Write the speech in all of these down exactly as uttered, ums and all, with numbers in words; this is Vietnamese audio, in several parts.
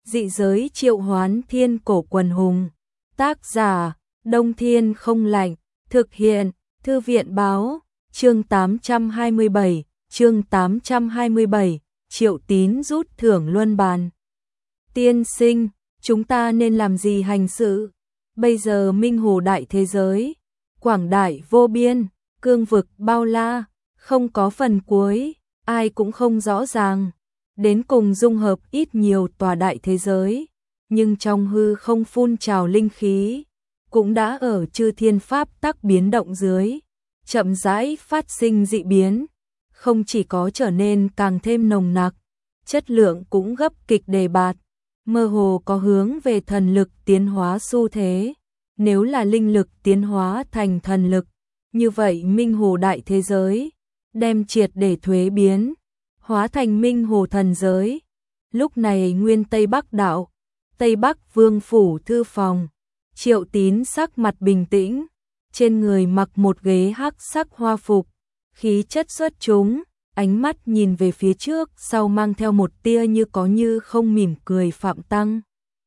Dị giới triệu hoán thiên cổ quần hùng. Tác giả, Đông Thiên không lạnh. Thực hiện, Thư viện báo. Chương tám trăm hai mươi bảy, chương tám trăm hai mươi bảy, Triệu Tín rút thưởng luân bàn. Tiên sinh, chúng ta nên làm gì hành sự? Bây giờ minh hồ đại thế giới, quảng đại vô biên, cương vực bao la, không có phần cuối, ai cũng không rõ ràng. Đến cùng dung hợp ít nhiều tòa đại thế giới, nhưng trong hư không phun trào linh khí, cũng đã ở chư thiên pháp tắc biến động dưới, chậm rãi phát sinh dị biến, không chỉ có trở nên càng thêm nồng nặc, chất lượng cũng gấp kịch đề bạt, mơ hồ có hướng về thần lực tiến hóa xu thế. Nếu là linh lực tiến hóa thành thần lực, như vậy minh hồ đại thế giới đem triệt để thuế biến, hóa thành minh hồ thần giới. Lúc này nguyên Tây Bắc đạo, Tây Bắc Vương phủ thư phòng, Triệu Tín sắc mặt bình tĩnh, trên người mặc một ghế hắc sắc hoa phục, khí chất xuất chúng, ánh mắt nhìn về phía trước, sau mang theo một tia như có như không mỉm cười. Phạm Tăng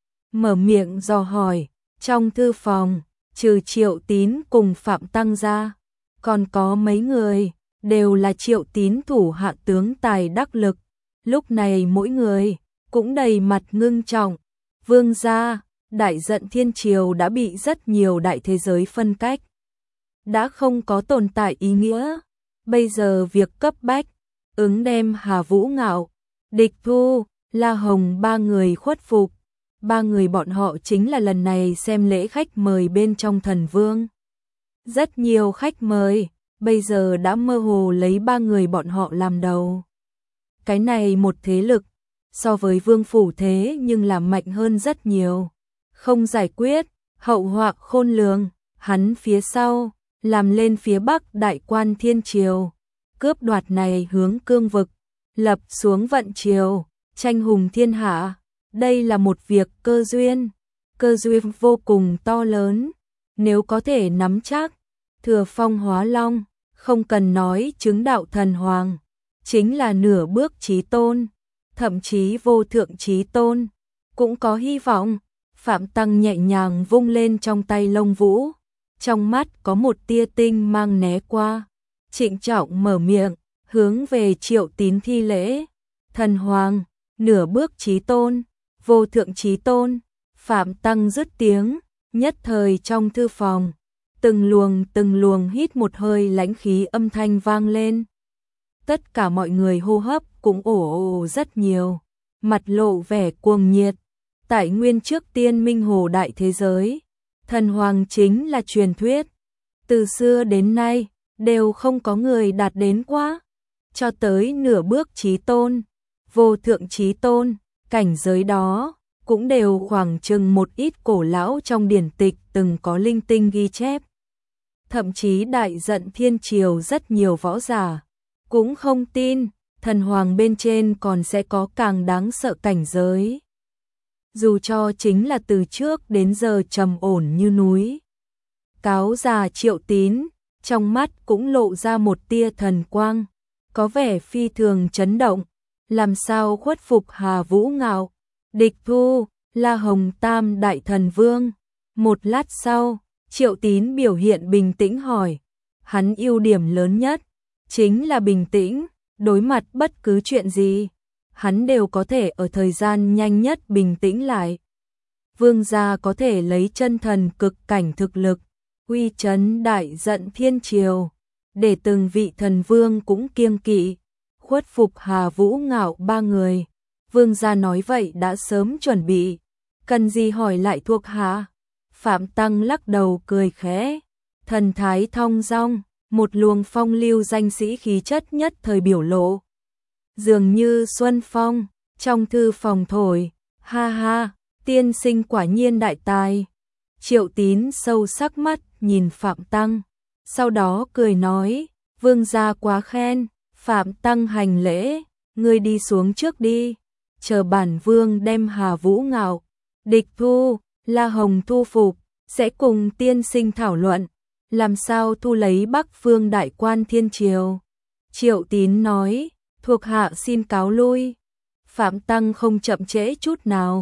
mở miệng dò hỏi, trong thư phòng, trừ Triệu Tín cùng Phạm Tăng ra, còn có mấy người, đều là Triệu Tín thủ hạ tướng tài đắc lực. Lúc này mỗi người cũng đầy mặt ngưng trọng. Vương gia, đại giận thiên triều đã bị rất nhiều đại thế giới phân cách, đã không có tồn tại ý nghĩa. Bây giờ việc cấp bách, ứng đem Hà Vũ Ngạo, Địch Thu, La Hồng ba người khuất phục. Ba người bọn họ chính là lần này xem lễ khách mời bên trong Thần Vương. Rất nhiều khách mời, bây giờ đã mơ hồ lấy ba người bọn họ làm đầu. Cái này một thế lực, so với Vương phủ thế nhưng là mạnh hơn rất nhiều. Không giải quyết, hậu họa khôn lường, hắn phía sau, làm lên phía Bắc đại quan thiên triều. Cướp đoạt này hướng cương vực, lập xuống vận triều, tranh hùng thiên hạ. Đây là một việc cơ duyên, cơ duyên vô cùng to lớn. Nếu có thể nắm chắc, thừa phong hóa long, không cần nói chứng đạo thần hoàng, chính là nửa bước chí tôn, thậm chí vô thượng chí tôn, cũng có hy vọng. Phạm Tăng nhẹ nhàng vung lên trong tay lông vũ, trong mắt có một tia tinh mang né qua, trịnh trọng mở miệng, hướng về Triệu Tín thi lễ. Thần hoàng, nửa bước chí tôn, vô thượng chí tôn. Phạm Tăng dứt tiếng, nhất thời trong thư phòng, từng luồng từng luồng hít một hơi lãnh khí âm thanh vang lên. Tất cả mọi người hô hấp cũng ồ ồ rất nhiều, mặt lộ vẻ cuồng nhiệt. Tại nguyên trước tiên minh hồ đại thế giới, thần hoàng chính là truyền thuyết, từ xưa đến nay đều không có người đạt đến quá. Cho tới nửa bước chí tôn, vô thượng chí tôn, cảnh giới đó cũng đều khoảng chừng một ít cổ lão trong điển tịch từng có linh tinh ghi chép. Thậm chí đại giận thiên triều rất nhiều võ giả cũng không tin thần hoàng bên trên còn sẽ có càng đáng sợ cảnh giới. Dù cho chính là từ trước đến giờ trầm ổn như núi, cáo già Triệu Tín, trong mắt cũng lộ ra một tia thần quang, có vẻ phi thường chấn động. Làm sao khuất phục Hà Vũ Ngạo, Địch Thu, La Hồng tam đại thần vương? Một lát sau, Triệu Tín biểu hiện bình tĩnh hỏi. Hắn ưu điểm lớn nhất chính là bình tĩnh, đối mặt bất cứ chuyện gì, hắn đều có thể ở thời gian nhanh nhất bình tĩnh lại. Vương gia có thể lấy chân thần cực cảnh thực lực, uy chấn đại giận thiên triều, để từng vị thần vương cũng kiêng kỵ, khuất phục Hà Vũ Ngạo ba người. Vương gia nói vậy đã sớm chuẩn bị, cần gì hỏi lại thuộc hạ? Phạm Tăng lắc đầu cười khẽ, thần thái thong dong, một luồng phong lưu danh sĩ khí chất nhất thời biểu lộ. Dường như xuân phong, trong thư phòng thổi, ha ha, tiên sinh quả nhiên đại tài. Triệu Tín sâu sắc mắt nhìn Phạm Tăng, sau đó cười nói, vương gia quá khen. Phạm Tăng hành lễ, ngươi đi xuống trước đi, chờ bản vương đem Hà Vũ Ngạo, Địch Thu, La Hồng thu phục, sẽ cùng tiên sinh thảo luận, làm sao thu lấy Bắc Phương đại quan thiên triều. Triệu Tín nói, thuộc hạ xin cáo lui. Phạm Tăng không chậm trễ chút nào,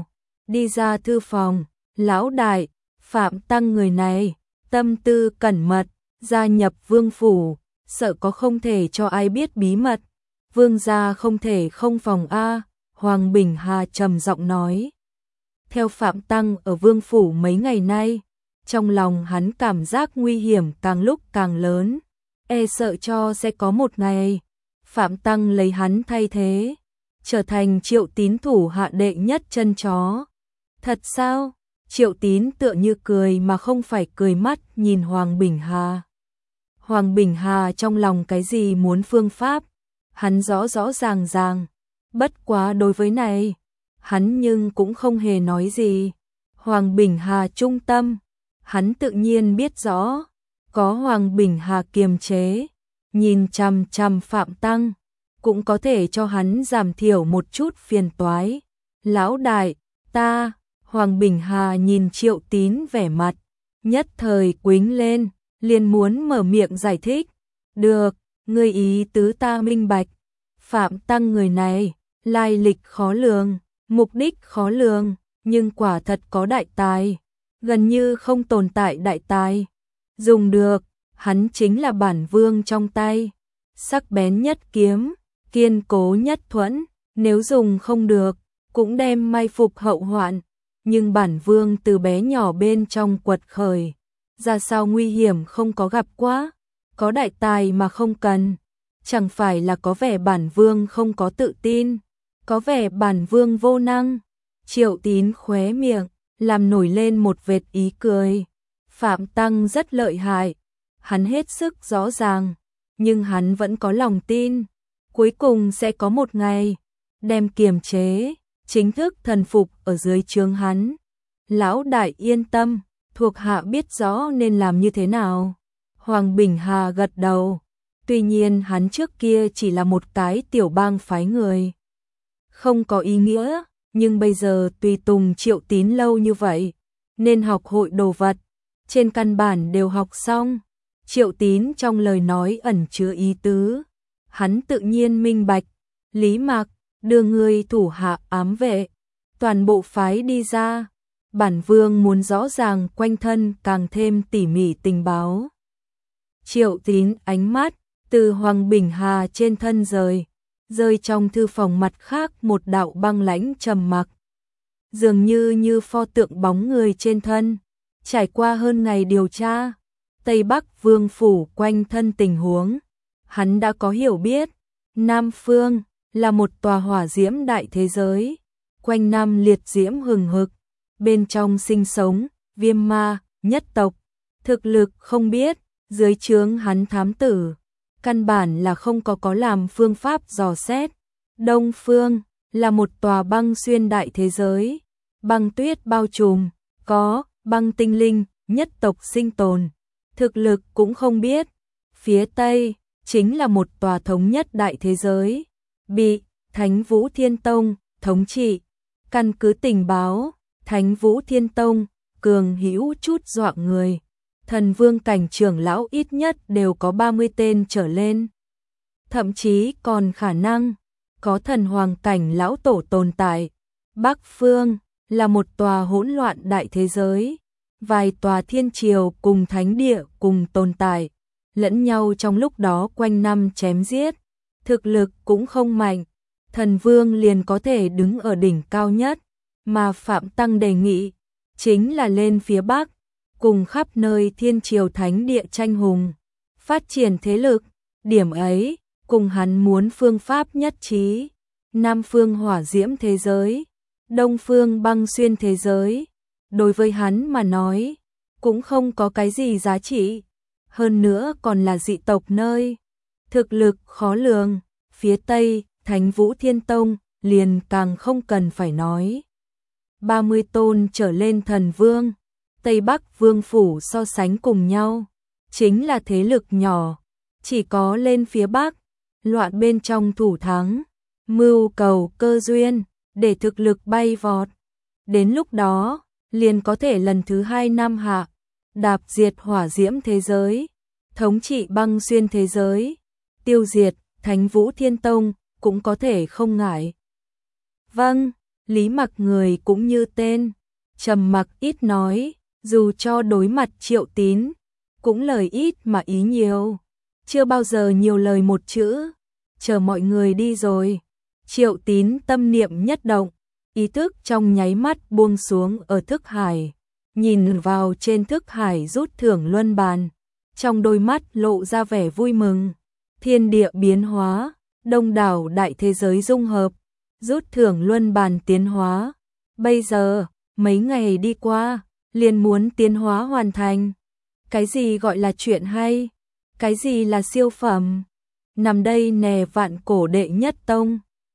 đi ra thư phòng, lão đại, Phạm Tăng người này, tâm tư cẩn mật, gia nhập vương phủ, sợ có không thể cho ai biết bí mật, vương gia không thể không phòng a. Hoàng Bình Hà trầm giọng nói. Theo Phạm Tăng ở vương phủ mấy ngày nay, trong lòng hắn cảm giác nguy hiểm càng lúc càng lớn, e sợ cho sẽ có một ngày Phạm Tăng lấy hắn thay thế, trở thành Triệu Tín thủ hạ đệ nhất chân chó. Thật sao? Triệu Tín tựa như cười mà không phải cười mắt nhìn Hoàng Bình Hà. Hoàng Bình Hà trong lòng cái gì muốn phương pháp, hắn rõ rõ ràng ràng, bất quá đối với này, hắn nhưng cũng không hề nói gì. Hoàng Bình Hà trung tâm, hắn tự nhiên biết rõ, có Hoàng Bình Hà kiềm chế, nhìn chằm chằm Phạm Tăng, cũng có thể cho hắn giảm thiểu một chút phiền toái. Lão đại, ta, Hoàng Bình Hà nhìn Triệu Tín vẻ mặt, nhất thời quính lên, liền muốn mở miệng giải thích. Được, ngươi ý tứ ta minh bạch. Phạm Tăng người này, lai lịch khó lường, mục đích khó lường, nhưng quả thật có đại tài, gần như không tồn tại đại tài. Dùng được, hắn chính là bản vương trong tay, sắc bén nhất kiếm, kiên cố nhất thuẫn, nếu dùng không được, cũng đem mai phục hậu hoạn. Nhưng bản vương từ bé nhỏ bên trong quật khởi, ra sao nguy hiểm không có gặp quá, có đại tài mà không cần, chẳng phải là có vẻ bản vương không có tự tin, có vẻ bản vương vô năng. Triệu Tín khóe miệng, làm nổi lên một vệt ý cười. Phạm Tăng rất lợi hại, hắn hết sức rõ ràng, nhưng hắn vẫn có lòng tin, cuối cùng sẽ có một ngày, đem kiềm chế, chính thức thần phục ở dưới trướng hắn. Lão đại yên tâm, thuộc hạ biết rõ nên làm như thế nào. Hoàng Bình Hà gật đầu, tuy nhiên hắn trước kia chỉ là một cái tiểu bang phái người, không có ý nghĩa, nhưng bây giờ tùy tùng Triệu Tín lâu như vậy, nên học hội đồ vật, trên căn bản đều học xong. Triệu Tín trong lời nói ẩn chứa ý tứ, hắn tự nhiên minh bạch. Lý Mạc, đưa người thủ hạ ám vệ, toàn bộ phái đi ra, bản vương muốn rõ ràng quanh thân càng thêm tỉ mỉ tình báo. Triệu Tín ánh mắt từ Hoàng Bình Hà trên thân rời, rơi trong thư phòng mặt khác một đạo băng lãnh trầm mặc, dường như như pho tượng bóng người trên thân. Trải qua hơn ngày điều tra Tây Bắc Vương phủ quanh thân tình huống, hắn đã có hiểu biết. Nam Phương là một tòa hỏa diễm đại thế giới, quanh năm liệt diễm hừng hực, bên trong sinh sống viêm ma nhất tộc, thực lực không biết, dưới trướng hắn thám tử, căn bản là không có có làm phương pháp dò xét. Đông Phương là một tòa băng xuyên đại thế giới, băng tuyết bao trùm, có băng tinh linh nhất tộc sinh tồn, thực lực cũng không biết. Phía Tây chính là một tòa thống nhất đại thế giới, bị Thánh Vũ Thiên Tông thống trị. Căn cứ tình báo, Thánh Vũ Thiên Tông cường hữu chút dọa người, thần vương cảnh trưởng lão ít nhất đều có ba mươi tên trở lên, thậm chí còn khả năng có thần hoàng cảnh lão tổ tồn tại. Bắc Phương là một tòa hỗn loạn đại thế giới, vài tòa thiên triều cùng thánh địa cùng tồn tại, lẫn nhau trong lúc đó quanh năm chém giết, thực lực cũng không mạnh, thần vương liền có thể đứng ở đỉnh cao nhất, mà Phạm Tăng đề nghị chính là lên phía Bắc, cùng khắp nơi thiên triều thánh địa tranh hùng, phát triển thế lực. Điểm ấy cùng hắn muốn phương pháp nhất trí. Nam phương hỏa diễm thế giới, Đông phương băng xuyên thế giới, đối với hắn mà nói cũng không có cái gì giá trị, hơn nữa còn là dị tộc nơi, thực lực khó lường. Phía Tây Thánh Vũ Thiên Tông liền càng không cần phải nói, ba mươi tôn trở lên thần vương. Tây Bắc Vương phủ so sánh cùng nhau chính là thế lực nhỏ, chỉ có lên phía Bắc, loạn bên trong thủ thắng, mưu cầu cơ duyên để thực lực bay vọt. Đến lúc đó, liền có thể lần thứ hai Nam Hạ, đạp diệt hỏa diễm thế giới, thống trị băng xuyên thế giới, tiêu diệt Thánh Vũ Thiên Tông cũng có thể không ngại. Vâng, Lý Mặc người cũng như tên, trầm mặc ít nói, dù cho đối mặt Triệu Tín, cũng lời ít mà ý nhiều, chưa bao giờ nhiều lời một chữ. Chờ mọi người đi rồi, Triệu Tín tâm niệm nhất động, ý thức trong nháy mắt buông xuống ở thức hải, nhìn vào trên thức hải rút thưởng luân bàn, trong đôi mắt lộ ra vẻ vui mừng. Thiên địa biến hóa, đông đảo đại thế giới dung hợp, rút thưởng luân bàn tiến hóa. Bây giờ, mấy ngày đi qua, liền muốn tiến hóa hoàn thành. Cái gì gọi là chuyện hay? Cái gì là siêu phẩm? Nằm đây nè vạn cổ đệ nhất tông.